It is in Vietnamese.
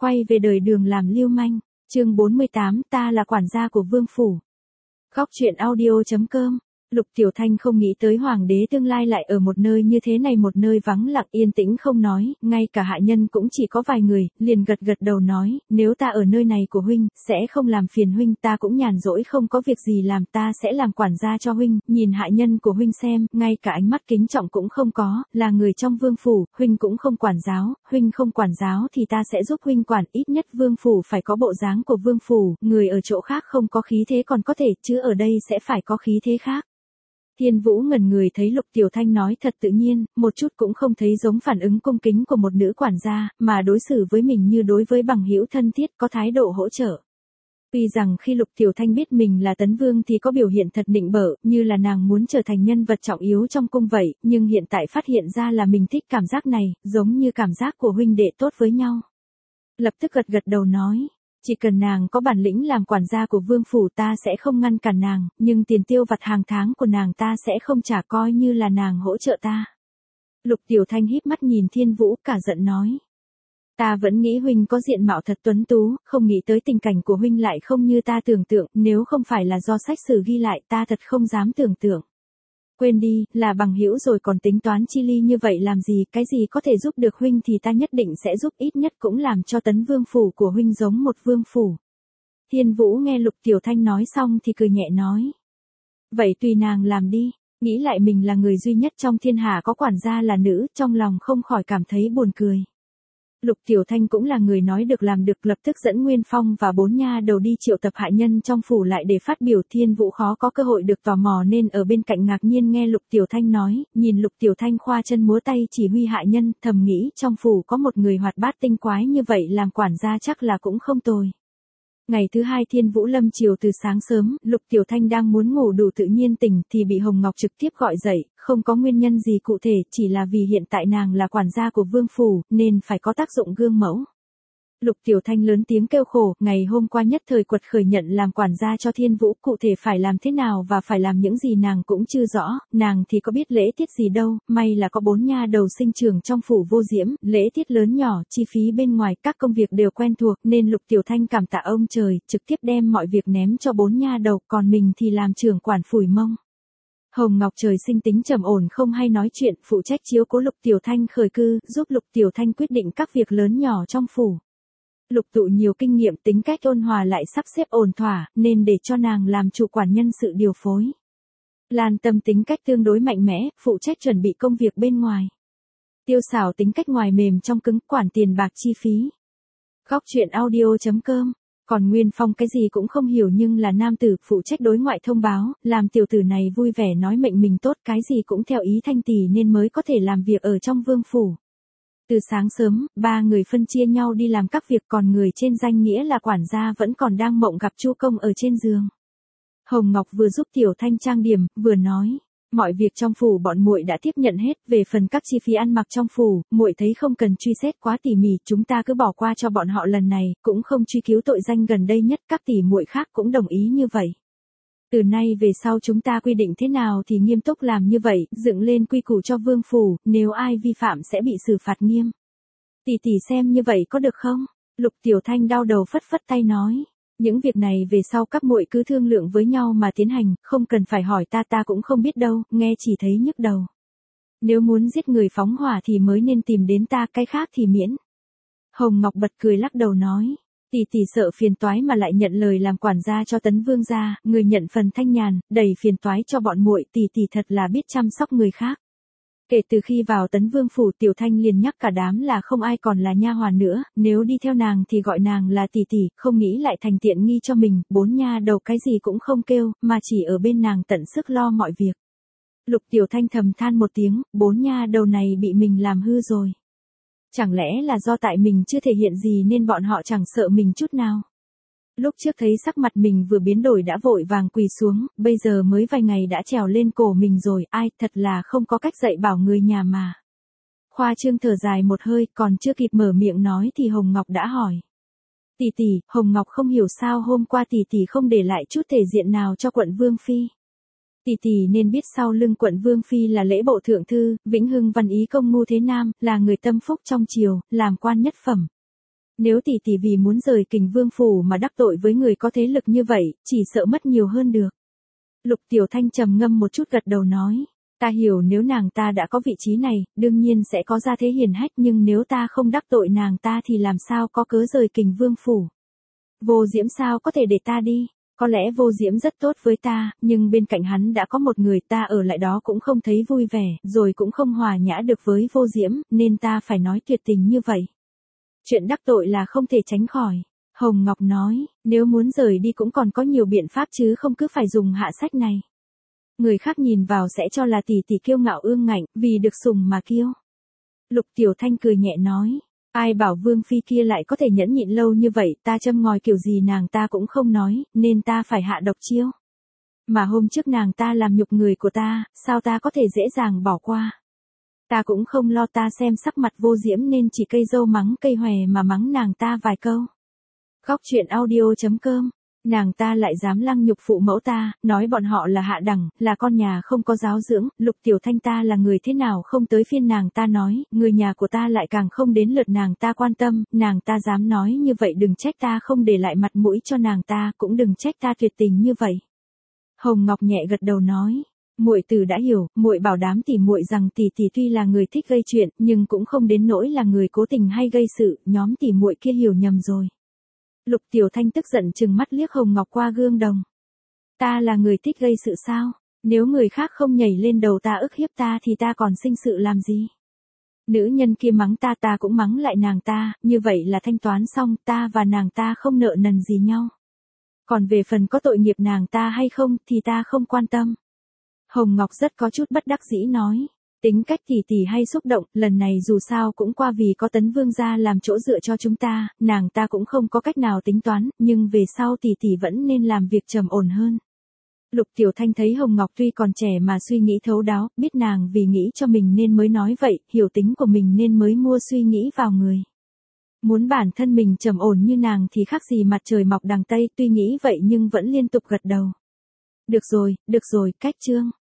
quay về đời Đường làm lưu manh. Chương 48, ta là quản gia của vương phủ. Góc truyện audio.com. Lục Tiểu Thanh không nghĩ tới hoàng đế tương lai lại ở một nơi như thế này, một nơi vắng lặng yên tĩnh không nói, ngay cả hạ nhân cũng chỉ có vài người, liền gật gật đầu nói, nếu ta ở nơi này của huynh, sẽ không làm phiền huynh, ta cũng nhàn rỗi không có việc gì làm, ta sẽ làm quản gia cho huynh, nhìn hạ nhân của huynh xem, ngay cả ánh mắt kính trọng cũng không có, là người trong vương phủ, huynh cũng không quản giáo, huynh không quản giáo thì ta sẽ giúp huynh quản, ít nhất vương phủ phải có bộ dáng của vương phủ, người ở chỗ khác không có khí thế còn có thể, chứ ở đây sẽ phải có khí thế khác. Thiên Vũ ngẩn người thấy Lục Tiểu Thanh nói thật tự nhiên, một chút cũng không thấy giống phản ứng cung kính của một nữ quản gia, mà đối xử với mình như đối với bằng hữu thân thiết, có thái độ hỗ trợ. Tuy rằng khi Lục Tiểu Thanh biết mình là Tấn Vương thì có biểu hiện thật nịnh bợ, như là nàng muốn trở thành nhân vật trọng yếu trong cung vậy, nhưng hiện tại phát hiện ra là mình thích cảm giác này, giống như cảm giác của huynh đệ tốt với nhau. Lập tức gật gật đầu nói. Chỉ cần nàng có bản lĩnh làm quản gia của vương phủ ta sẽ không ngăn cản nàng, nhưng tiền tiêu vặt hàng tháng của nàng ta sẽ không trả, coi như là nàng hỗ trợ ta. Lục Tiểu Thanh híp mắt nhìn Thiên Vũ cả giận nói. Ta vẫn nghĩ huynh có diện mạo thật tuấn tú, không nghĩ tới tình cảnh của huynh lại không như ta tưởng tượng, nếu không phải là do sách sử ghi lại ta thật không dám tưởng tượng. Quên đi, là bằng hữu rồi còn tính toán chi ly như vậy làm gì, cái gì có thể giúp được huynh thì ta nhất định sẽ giúp, ít nhất cũng làm cho Tấn Vương phủ của huynh giống một vương phủ. Thiên Vũ nghe Lục Tiểu Thanh nói xong thì cười nhẹ nói. Vậy tùy nàng làm đi, nghĩ lại mình là người duy nhất trong thiên hạ có quản gia là nữ, trong lòng không khỏi cảm thấy buồn cười. Lục Tiểu Thanh cũng là người nói được làm được, lập tức dẫn Nguyên Phong và 4 nha đầu đi triệu tập hạ nhân trong phủ lại để phát biểu. Thiên Vũ khó có cơ hội được tò mò nên ở bên cạnh ngạc nhiên nghe Lục Tiểu Thanh nói, nhìn Lục Tiểu Thanh khoa chân múa tay chỉ huy hạ nhân, thầm nghĩ trong phủ có một người hoạt bát tinh quái như vậy làm quản gia chắc là cũng không tồi. Ngày thứ hai Thiên Vũ lâm chiều từ sáng sớm, Lục Tiểu Thanh đang muốn ngủ đủ tự nhiên tỉnh thì bị Hồng Ngọc trực tiếp gọi dậy, không có nguyên nhân gì cụ thể, chỉ là vì hiện tại nàng là quản gia của vương phủ, nên phải có tác dụng gương mẫu. Lục Tiểu Thanh lớn tiếng kêu khổ, ngày hôm qua nhất thời quật khởi nhận làm quản gia cho Thiên Vũ, cụ thể phải làm thế nào và phải làm những gì nàng cũng chưa rõ, nàng thì có biết lễ tiết gì đâu, may là có 4 nha đầu sinh trưởng trong phủ Vô Diễm, lễ tiết lớn nhỏ, chi phí bên ngoài, các công việc đều quen thuộc, nên Lục Tiểu Thanh cảm tạ ông trời, trực tiếp đem mọi việc ném cho 4 nha đầu, còn mình thì làm trưởng quản phủi mông. Hồng Ngọc trời sinh tính trầm ổn không hay nói chuyện, phụ trách chiếu cố Lục Tiểu Thanh khởi cư, giúp Lục Tiểu Thanh quyết định các việc lớn nhỏ trong phủ. Lục Tụ nhiều kinh nghiệm, tính cách ôn hòa lại sắp xếp ổn thỏa, nên để cho nàng làm chủ quản nhân sự điều phối. Lan Tâm tính cách tương đối mạnh mẽ, phụ trách chuẩn bị công việc bên ngoài. Tiêu Xảo tính cách ngoài mềm trong cứng, quản tiền bạc chi phí. Góc truyện audio.com. Còn Nguyên Phong cái gì cũng không hiểu nhưng là nam tử, phụ trách đối ngoại thông báo, làm tiểu tử này vui vẻ nói mệnh mình tốt, cái gì cũng theo ý Thanh tỷ nên mới có thể làm việc ở trong vương phủ. Từ sáng sớm, 3 người phân chia nhau đi làm các việc, còn người trên danh nghĩa là quản gia vẫn còn đang mộng gặp Chu Công ở trên giường. Hồng Ngọc vừa giúp Tiểu Thanh trang điểm, vừa nói, mọi việc trong phủ bọn muội đã tiếp nhận hết, về phần các chi phí ăn mặc trong phủ, muội thấy không cần truy xét quá tỉ mỉ, chúng ta cứ bỏ qua cho bọn họ lần này, cũng không truy cứu tội danh gần đây nhất, các tỷ muội khác cũng đồng ý như vậy. Từ nay về sau chúng ta quy định thế nào thì nghiêm túc làm như vậy, dựng lên quy củ cho vương phủ, nếu ai vi phạm sẽ bị xử phạt nghiêm. Tỷ tỷ xem như vậy có được không? Lục Tiểu Thanh đau đầu phất phất tay nói. Những việc này về sau các muội cứ thương lượng với nhau mà tiến hành, không cần phải hỏi ta cũng không biết đâu, nghe chỉ thấy nhức đầu. Nếu muốn giết người phóng hỏa thì mới nên tìm đến ta, cái khác thì miễn. Hồng Ngọc bật cười lắc đầu nói. Tỷ tỷ sợ phiền toái mà lại nhận lời làm quản gia cho Tấn Vương gia, người nhận phần thanh nhàn, đầy phiền toái cho bọn muội, tỷ tỷ thật là biết chăm sóc người khác. Kể từ khi vào Tấn Vương phủ, Tiểu Thanh liền nhắc cả đám là không ai còn là nha hoàn nữa, nếu đi theo nàng thì gọi nàng là tỷ tỷ, không nghĩ lại thành tiện nghi cho mình, 4 nha đầu cái gì cũng không kêu, mà chỉ ở bên nàng tận sức lo mọi việc. Lục Tiểu Thanh thầm than một tiếng, 4 nha đầu này bị mình làm hư rồi. Chẳng lẽ là do tại mình chưa thể hiện gì nên bọn họ chẳng sợ mình chút nào. Lúc trước thấy sắc mặt mình vừa biến đổi đã vội vàng quỳ xuống, bây giờ mới vài ngày đã trèo lên cổ mình rồi, ai, thật là không có cách dạy bảo người nhà mà. Khoa Trương thở dài một hơi, còn chưa kịp mở miệng nói thì Hồng Ngọc đã hỏi. Tỷ tỷ, Hồng Ngọc không hiểu sao hôm qua tỷ tỷ không để lại chút thể diện nào cho quận Vương Phi. Tỷ tỷ nên biết sau lưng quận Vương Phi là lễ bộ thượng thư, Vĩnh Hưng Văn Ý Công Ngu Thế Nam, là người tâm phúc trong triều, làm quan nhất phẩm. Nếu tỷ tỷ vì muốn rời Kình Vương phủ mà đắc tội với người có thế lực như vậy, chỉ sợ mất nhiều hơn được. Lục Tiểu Thanh trầm ngâm một chút gật đầu nói, ta hiểu nếu nàng ta đã có vị trí này, đương nhiên sẽ có gia thế hiển hách, nhưng nếu ta không đắc tội nàng ta thì làm sao có cớ rời Kình Vương phủ. Vô Diễm sao có thể để ta đi, có lẽ Vô Diễm rất tốt với ta, nhưng bên cạnh hắn đã có một người, ta ở lại đó cũng không thấy vui vẻ, rồi cũng không hòa nhã được với Vô Diễm, nên ta phải nói tuyệt tình như vậy. Chuyện đắc tội là không thể tránh khỏi. Hồng Ngọc nói, nếu muốn rời đi cũng còn có nhiều biện pháp chứ không cứ phải dùng hạ sách này. Người khác nhìn vào sẽ cho là tỷ tỷ kiêu ngạo ương ngạnh, vì được sủng mà kiêu. Lục Tiểu Thanh cười nhẹ nói, ai bảo Vương Phi kia lại có thể nhẫn nhịn lâu như vậy, ta châm ngòi kiểu gì nàng ta cũng không nói, nên ta phải hạ độc chiêu. Mà hôm trước nàng ta làm nhục người của ta, sao ta có thể dễ dàng bỏ qua. Ta cũng không lo, ta xem sắc mặt Vô Diễm nên chỉ cây dâu mắng cây hòe mà mắng nàng ta vài câu. Góc truyện audio.com, nàng ta lại dám lăng nhục phụ mẫu ta, nói bọn họ là hạ đẳng, là con nhà không có giáo dưỡng, Lục Tiểu Thanh ta là người thế nào không tới phiên nàng ta nói, người nhà của ta lại càng không đến lượt nàng ta quan tâm, nàng ta dám nói như vậy đừng trách ta không để lại mặt mũi cho nàng ta, cũng đừng trách ta tuyệt tình như vậy. Hồng Ngọc nhẹ gật đầu nói, muội tử đã hiểu, muội bảo đảm tỷ muội rằng tỷ tỷ tuy là người thích gây chuyện, nhưng cũng không đến nỗi là người cố tình hay gây sự, nhóm tỷ muội kia hiểu nhầm rồi. Lục Tiểu Thanh tức giận trừng mắt liếc Hồng Ngọc qua gương đồng. Ta là người thích gây sự sao? Nếu người khác không nhảy lên đầu ta ức hiếp ta thì ta còn sinh sự làm gì? Nữ nhân kia mắng ta, ta cũng mắng lại nàng ta, như vậy là thanh toán xong, ta và nàng ta không nợ nần gì nhau. Còn về phần có tội nghiệp nàng ta hay không thì ta không quan tâm. Hồng Ngọc rất có chút bất đắc dĩ nói. Tính cách tỷ tỷ hay xúc động, lần này dù sao cũng qua vì có Tấn Vương gia làm chỗ dựa cho chúng ta, nàng ta cũng không có cách nào tính toán, nhưng về sau tỷ tỷ vẫn nên làm việc trầm ổn hơn. Lục Tiểu Thanh thấy Hồng Ngọc tuy còn trẻ mà suy nghĩ thấu đáo, biết nàng vì nghĩ cho mình nên mới nói vậy, hiểu tính của mình nên mới mua suy nghĩ vào người. Muốn bản thân mình trầm ổn như nàng thì khác gì mặt trời mọc đằng Tây, tuy nghĩ vậy nhưng vẫn liên tục gật đầu. Được rồi, cách chương.